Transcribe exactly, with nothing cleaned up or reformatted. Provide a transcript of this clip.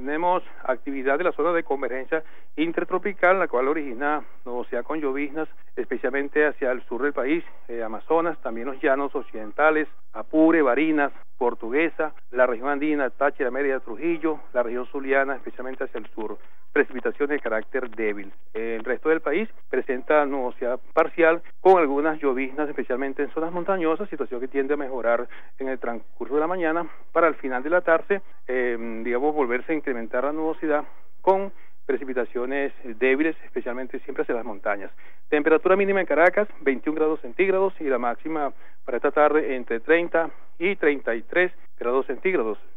tenemos actividad de la zona de convergencia intertropical, la cual origina nubosidad con lloviznas, especialmente hacia el sur del país, eh, Amazonas, también los llanos occidentales, Apure, Barinas, Portuguesa, la región andina, Táchira, Mérida, Trujillo, la región zuliana, especialmente hacia el sur. Precipitaciones de carácter débil. El resto del país presenta nubosidad parcial con algunas lloviznas, especialmente en zonas montañosas, situación que tiende a mejorar en el transcurso de la mañana. Para el final de la tarde, eh, digamos, volverse a incrementar la nubosidad con precipitaciones débiles, especialmente siempre hacia las montañas. Temperatura mínima en Caracas, veintiún grados centígrados, y la máxima para esta tarde entre treinta y treinta y tres grados centígrados.